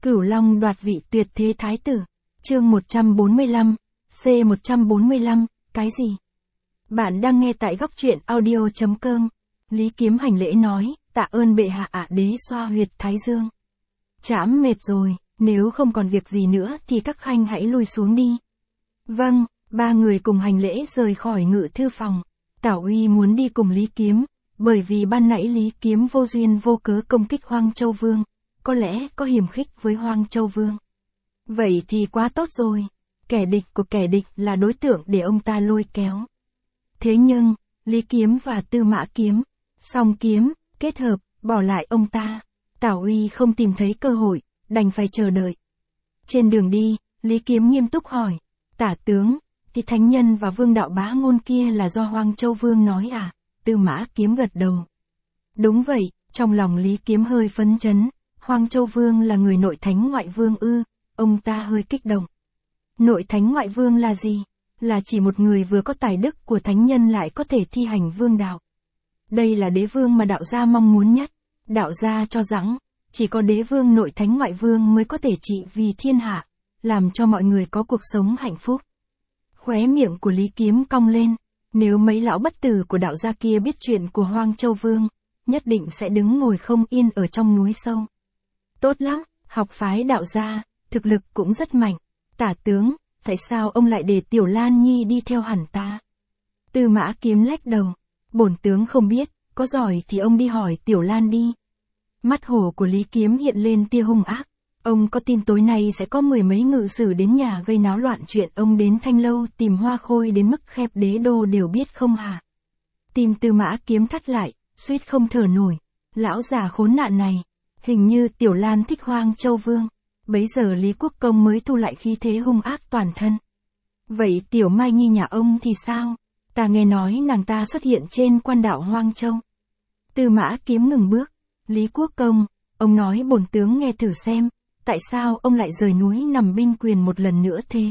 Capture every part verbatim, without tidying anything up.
Cửu Long đoạt vị tuyệt thế thái tử. Chương một trăm bốn mươi lăm, C một trăm bốn mươi lăm, cái gì? Bạn đang nghe tại góc truyện audio chấm com. Lý Kiếm hành lễ nói, tạ ơn bệ hạ ạ. Đế xoa huyệt thái dương. Trẫm mệt rồi, nếu không còn việc gì nữa thì các khanh hãy lui xuống đi. Vâng, ba người cùng hành lễ rời khỏi ngự thư phòng. Tảo Uy muốn đi cùng Lý Kiếm, bởi vì ban nãy Lý Kiếm vô duyên vô cớ công kích Hoang Châu Vương, có lẽ có hiềm khích với Hoang Châu Vương. Vậy thì quá tốt rồi, kẻ địch của kẻ địch là đối tượng để ông ta lôi kéo. Thế nhưng, Lý Kiếm và Tư Mã Kiếm, song kiếm, kết hợp, bỏ lại ông ta. Tảo Uy không tìm thấy cơ hội, đành phải chờ đợi. Trên đường đi, Lý Kiếm nghiêm túc hỏi, tả tướng, thì thánh nhân và vương đạo bá ngôn kia là do Hoang Châu Vương nói à? Tư Mã Kiếm gật đầu. Đúng vậy, trong lòng Lý Kiếm hơi phấn chấn, Hoang Châu Vương là người nội thánh ngoại vương ư? Ông ta hơi kích động. Nội thánh ngoại vương là gì? Là chỉ một người vừa có tài đức của thánh nhân lại có thể thi hành vương đạo. Đây là đế vương mà đạo gia mong muốn nhất. Đạo gia cho rằng, chỉ có đế vương nội thánh ngoại vương mới có thể trị vì thiên hạ, làm cho mọi người có cuộc sống hạnh phúc. Khóe miệng của Lý Kiếm cong lên, nếu mấy lão bất tử của đạo gia kia biết chuyện của Hoang Châu Vương, nhất định sẽ đứng ngồi không yên ở trong núi sâu. Tốt lắm, học phái đạo gia, thực lực cũng rất mạnh. Tả tướng, tại sao ông lại để Tiểu Lan Nhi đi theo hẳn ta? Tư Mã Kiếm lách đầu, bổn tướng không biết, có giỏi thì ông đi hỏi Tiểu Lan đi. Mắt hổ của Lý Kiếm hiện lên tia hung ác. Ông có tin tối nay sẽ có mười mấy ngự sử đến nhà gây náo loạn chuyện ông đến Thanh Lâu tìm Hoa Khôi đến mức khép đế đô đều biết không hả? Tim Tư Mã Kiếm thắt lại, suýt không thở nổi. Lão già khốn nạn này, hình như Tiểu Lan thích Hoang Châu Vương. Bấy giờ Lý Quốc Công mới thu lại khí thế hung ác toàn thân. Vậy Tiểu Mai Nhi nhà ông thì sao? Ta nghe nói nàng ta xuất hiện trên quan đảo Hoang Châu. Tư Mã Kiếm ngừng bước. Lý Quốc Công, ông nói bổn tướng nghe thử xem, tại sao ông lại rời núi nằm binh quyền một lần nữa thế?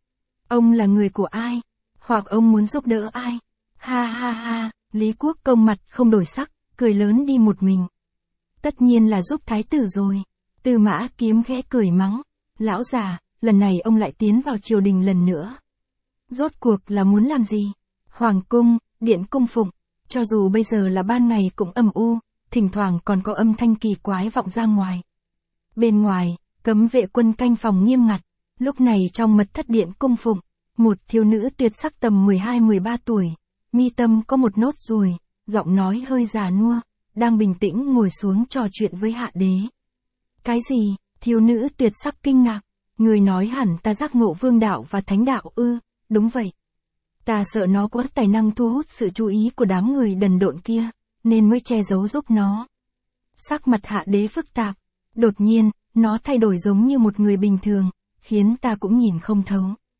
Ông là người của ai? Hoặc ông muốn giúp đỡ ai? Ha ha ha, Lý Quốc Công mặt không đổi sắc, cười lớn đi một mình. Tất nhiên là giúp thái tử rồi. Tư Mã Kiếm khẽ cười mắng. Lão già, lần này ông lại tiến vào triều đình lần nữa. Rốt cuộc là muốn làm gì? Hoàng cung, điện cung phụng, cho dù bây giờ là ban ngày cũng âm u, thỉnh thoảng còn có âm thanh kỳ quái vọng ra ngoài. Bên ngoài, cấm vệ quân canh phòng nghiêm ngặt. Lúc này trong mật thất điện cung phụng, một thiếu nữ tuyệt sắc tầm mười hai mười ba tuổi, mi tâm có một nốt ruồi, giọng nói hơi già nua, đang bình tĩnh ngồi xuống trò chuyện với hạ đế. Cái gì? Thiếu nữ tuyệt sắc kinh ngạc. Người nói hẳn ta giác ngộ vương đạo và thánh đạo ư? Đúng vậy. Ta sợ nó quá tài năng thu hút sự chú ý của đám người đần độn kia, nên mới che giấu giúp nó. Sắc mặt hạ đế phức tạp. Đột nhiên, nó thay đổi giống như một người bình thường, khiến ta cũng nhìn không thấu.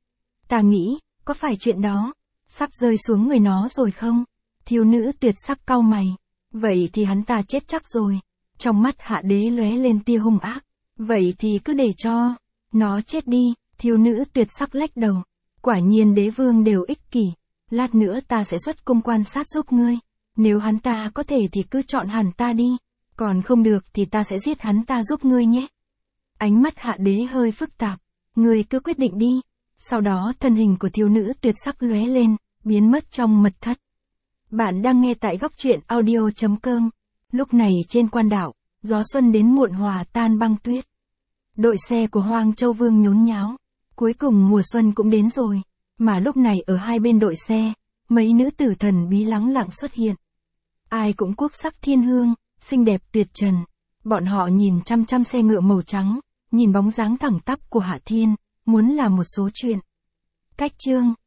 Ta nghĩ, có phải chuyện đó sắp rơi xuống người nó rồi không? Thiếu nữ tuyệt sắc cau mày. Vậy thì hắn ta chết chắc rồi. Trong mắt hạ đế lóe lên tia hung ác. Vậy thì cứ để cho nó chết đi. Thiếu nữ tuyệt sắc lách đầu. Quả nhiên đế vương đều ích kỷ. Lát nữa ta sẽ xuất cung quan sát giúp ngươi. Nếu hắn ta có thể thì cứ chọn hẳn ta đi. Còn không được thì ta sẽ giết hắn ta giúp ngươi nhé. Ánh mắt hạ đế hơi phức tạp. Ngươi cứ quyết định đi. Sau đó thân hình của thiếu nữ tuyệt sắc lóe lên, biến mất trong mật thất. Bạn đang nghe tại góc truyện audio chấm com. Lúc này trên quan đảo, gió xuân đến muộn hòa tan băng tuyết. Đội xe của Hoang Châu Vương nhốn nháo. Cuối cùng mùa xuân cũng đến rồi. Mà lúc này ở hai bên đội xe, mấy nữ tử thần bí lắng lặng xuất hiện. Ai cũng quốc sắc thiên hương, xinh đẹp tuyệt trần. Bọn họ nhìn chăm chăm xe ngựa màu trắng, nhìn bóng dáng thẳng tắp của Hạ Thiên, muốn làm một số chuyện. Cách chương